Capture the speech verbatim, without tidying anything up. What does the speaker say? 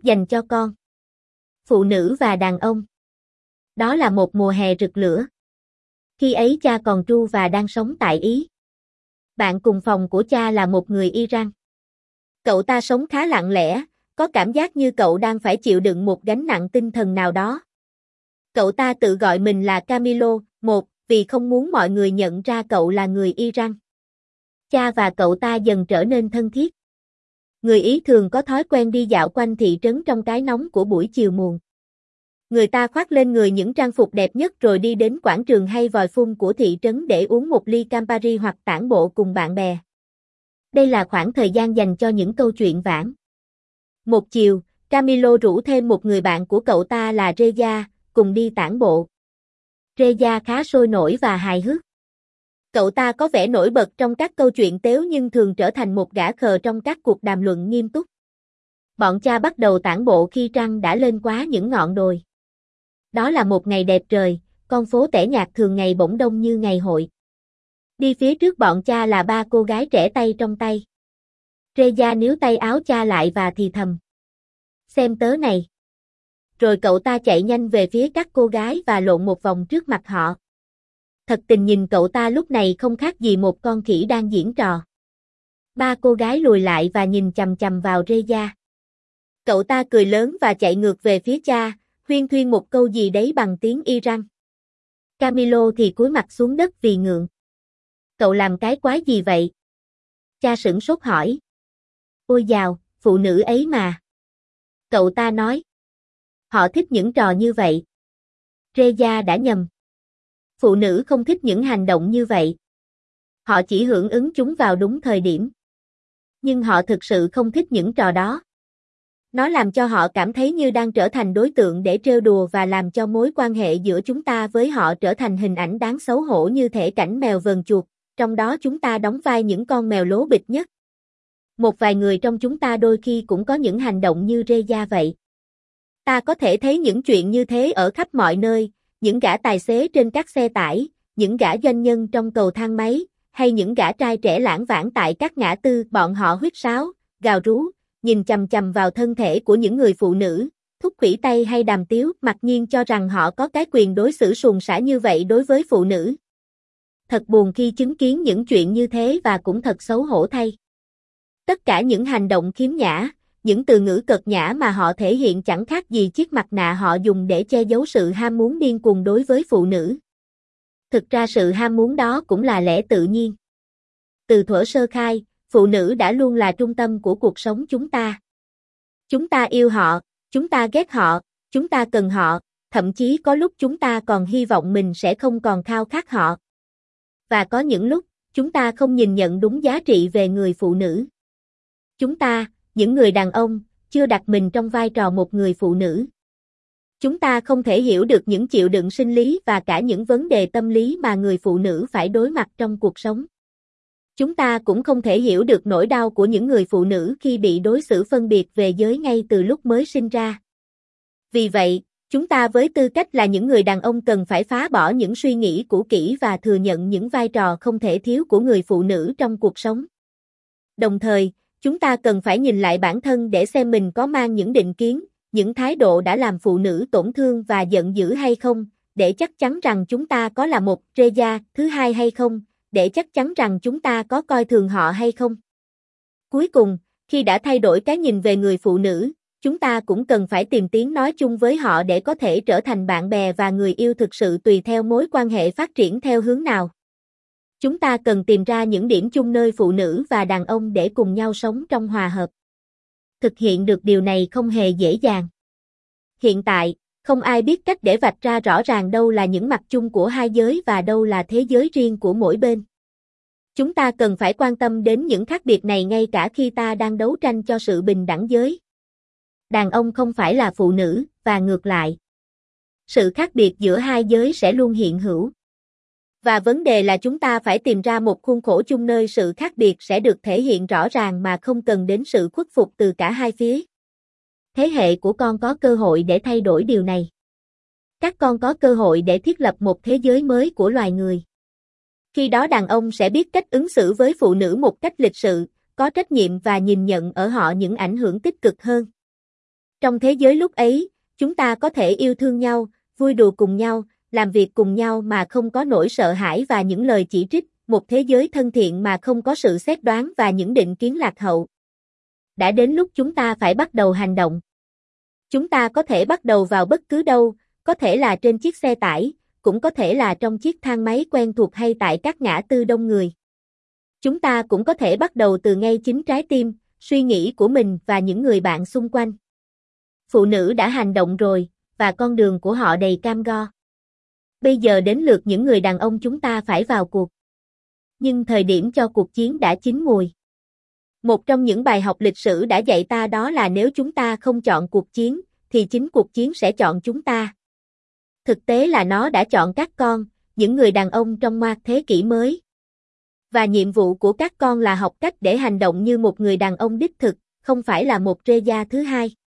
dành cho con. Phụ nữ và đàn ông. Đó là một mùa hè rực lửa. Khi ấy cha còn tru và đang sống tại Ý. Bạn cùng phòng của cha là một người Iran. Cậu ta sống khá lặng lẽ, có cảm giác như cậu đang phải chịu đựng một gánh nặng tinh thần nào đó. Cậu ta tự gọi mình là Camilo, một, vì không muốn mọi người nhận ra cậu là người Iran. Cha và cậu ta dần trở nên thân thiết. Người Ý thường có thói quen đi dạo quanh thị trấn trong cái nóng của buổi chiều muộn. Người ta khoác lên người những trang phục đẹp nhất rồi đi đến quảng trường hay vòi phun của thị trấn để uống một ly Campari hoặc tản bộ cùng bạn bè. Đây là khoảng thời gian dành cho những câu chuyện vãng. Một chiều, Camilo rủ thêm một người bạn của cậu ta là Reza, cùng đi tản bộ. Reza khá sôi nổi và hài hước. Cậu ta có vẻ nổi bật trong các câu chuyện tếu nhưng thường trở thành một gã khờ trong các cuộc đàm luận nghiêm túc. Bọn cha bắt đầu tản bộ khi trăng đã lên quá những ngọn đồi. Đó là một ngày đẹp trời, con phố tẻ nhạt thường ngày bỗng đông như ngày hội. Đi phía trước bọn cha là ba cô gái trẻ tay trong tay. Reza níu tay áo cha lại và thì thầm. Xem tớ này. Rồi cậu ta chạy nhanh về phía các cô gái và lộn một vòng trước mặt họ. Thật tình nhìn cậu ta lúc này không khác gì một con khỉ đang diễn trò. Ba cô gái lùi lại và nhìn chằm chằm vào Reza. Cậu ta cười lớn và chạy ngược về phía cha, huyên thuyên một câu gì đấy bằng tiếng Iran. Camilo thì cúi mặt xuống đất vì ngượng. Cậu làm cái quái gì vậy? Cha sửng sốt hỏi. Ôi dào, phụ nữ ấy mà. Cậu ta nói. Họ thích những trò như vậy. Reza đã nhầm. Phụ nữ không thích những hành động như vậy. Họ chỉ hưởng ứng chúng vào đúng thời điểm. Nhưng họ thực sự không thích những trò đó. Nó làm cho họ cảm thấy như đang trở thành đối tượng để trêu đùa và làm cho mối quan hệ giữa chúng ta với họ trở thành hình ảnh đáng xấu hổ như thể cảnh mèo vờn chuột, trong đó chúng ta đóng vai những con mèo lố bịch nhất. Một vài người trong chúng ta đôi khi cũng có những hành động như Reza vậy. Ta có thể thấy những chuyện như thế ở khắp mọi nơi, những gã tài xế trên các xe tải, những gã doanh nhân trong cầu thang máy, hay những gã trai trẻ lãng vãng tại các ngã tư, bọn họ huýt sáo, gào rú, nhìn chằm chằm vào thân thể của những người phụ nữ, thúc khủy tay hay đàm tiếu, mặc nhiên cho rằng họ có cái quyền đối xử suồng sã như vậy đối với phụ nữ. Thật buồn khi chứng kiến những chuyện như thế và cũng thật xấu hổ thay. Tất cả những hành động khiếm nhã, những từ ngữ cợt nhã mà họ thể hiện chẳng khác gì chiếc mặt nạ họ dùng để che giấu sự ham muốn điên cuồng đối với phụ nữ. Thực ra sự ham muốn đó cũng là lẽ tự nhiên. Từ thuở sơ khai, phụ nữ đã luôn là trung tâm của cuộc sống chúng ta. Chúng ta yêu họ, chúng ta ghét họ, chúng ta cần họ, thậm chí có lúc chúng ta còn hy vọng mình sẽ không còn khao khát họ. Và có những lúc, chúng ta không nhìn nhận đúng giá trị về người phụ nữ. Chúng ta, những người đàn ông, chưa đặt mình trong vai trò một người phụ nữ. Chúng ta không thể hiểu được những chịu đựng sinh lý và cả những vấn đề tâm lý mà người phụ nữ phải đối mặt trong cuộc sống. Chúng ta cũng không thể hiểu được nỗi đau của những người phụ nữ khi bị đối xử phân biệt về giới ngay từ lúc mới sinh ra. Vì vậy, chúng ta với tư cách là những người đàn ông cần phải phá bỏ những suy nghĩ cũ kỹ và thừa nhận những vai trò không thể thiếu của người phụ nữ trong cuộc sống. Đồng thời, chúng ta cần phải nhìn lại bản thân để xem mình có mang những định kiến, những thái độ đã làm phụ nữ tổn thương và giận dữ hay không, để chắc chắn rằng chúng ta có là một Reza thứ hai hay không, để chắc chắn rằng chúng ta có coi thường họ hay không. Cuối cùng, khi đã thay đổi cái nhìn về người phụ nữ, chúng ta cũng cần phải tìm tiếng nói chung với họ để có thể trở thành bạn bè và người yêu thực sự tùy theo mối quan hệ phát triển theo hướng nào. Chúng ta cần tìm ra những điểm chung nơi phụ nữ và đàn ông để cùng nhau sống trong hòa hợp. Thực hiện được điều này không hề dễ dàng. Hiện tại, không ai biết cách để vạch ra rõ ràng đâu là những mặt chung của hai giới và đâu là thế giới riêng của mỗi bên. Chúng ta cần phải quan tâm đến những khác biệt này ngay cả khi ta đang đấu tranh cho sự bình đẳng giới. Đàn ông không phải là phụ nữ, và ngược lại. Sự khác biệt giữa hai giới sẽ luôn hiện hữu. Và vấn đề là chúng ta phải tìm ra một khuôn khổ chung nơi sự khác biệt sẽ được thể hiện rõ ràng mà không cần đến sự khuất phục từ cả hai phía. Thế hệ của con có cơ hội để thay đổi điều này. Các con có cơ hội để thiết lập một thế giới mới của loài người. Khi đó đàn ông sẽ biết cách ứng xử với phụ nữ một cách lịch sự, có trách nhiệm và nhìn nhận ở họ những ảnh hưởng tích cực hơn. Trong thế giới lúc ấy, chúng ta có thể yêu thương nhau, vui đùa cùng nhau, làm việc cùng nhau mà không có nỗi sợ hãi và những lời chỉ trích, một thế giới thân thiện mà không có sự xét đoán và những định kiến lạc hậu. Đã đến lúc chúng ta phải bắt đầu hành động. Chúng ta có thể bắt đầu vào bất cứ đâu, có thể là trên chiếc xe tải, cũng có thể là trong chiếc thang máy quen thuộc hay tại các ngã tư đông người. Chúng ta cũng có thể bắt đầu từ ngay chính trái tim, suy nghĩ của mình và những người bạn xung quanh. Phụ nữ đã hành động rồi, và con đường của họ đầy cam go. Bây giờ đến lượt những người đàn ông chúng ta phải vào cuộc. Nhưng thời điểm cho cuộc chiến đã chín mùi. Một trong những bài học lịch sử đã dạy ta đó là nếu chúng ta không chọn cuộc chiến, thì chính cuộc chiến sẽ chọn chúng ta. Thực tế là nó đã chọn các con, những người đàn ông trong ngoặc thế kỷ mới. Và nhiệm vụ của các con là học cách để hành động như một người đàn ông đích thực, không phải là một Rê gia thứ hai.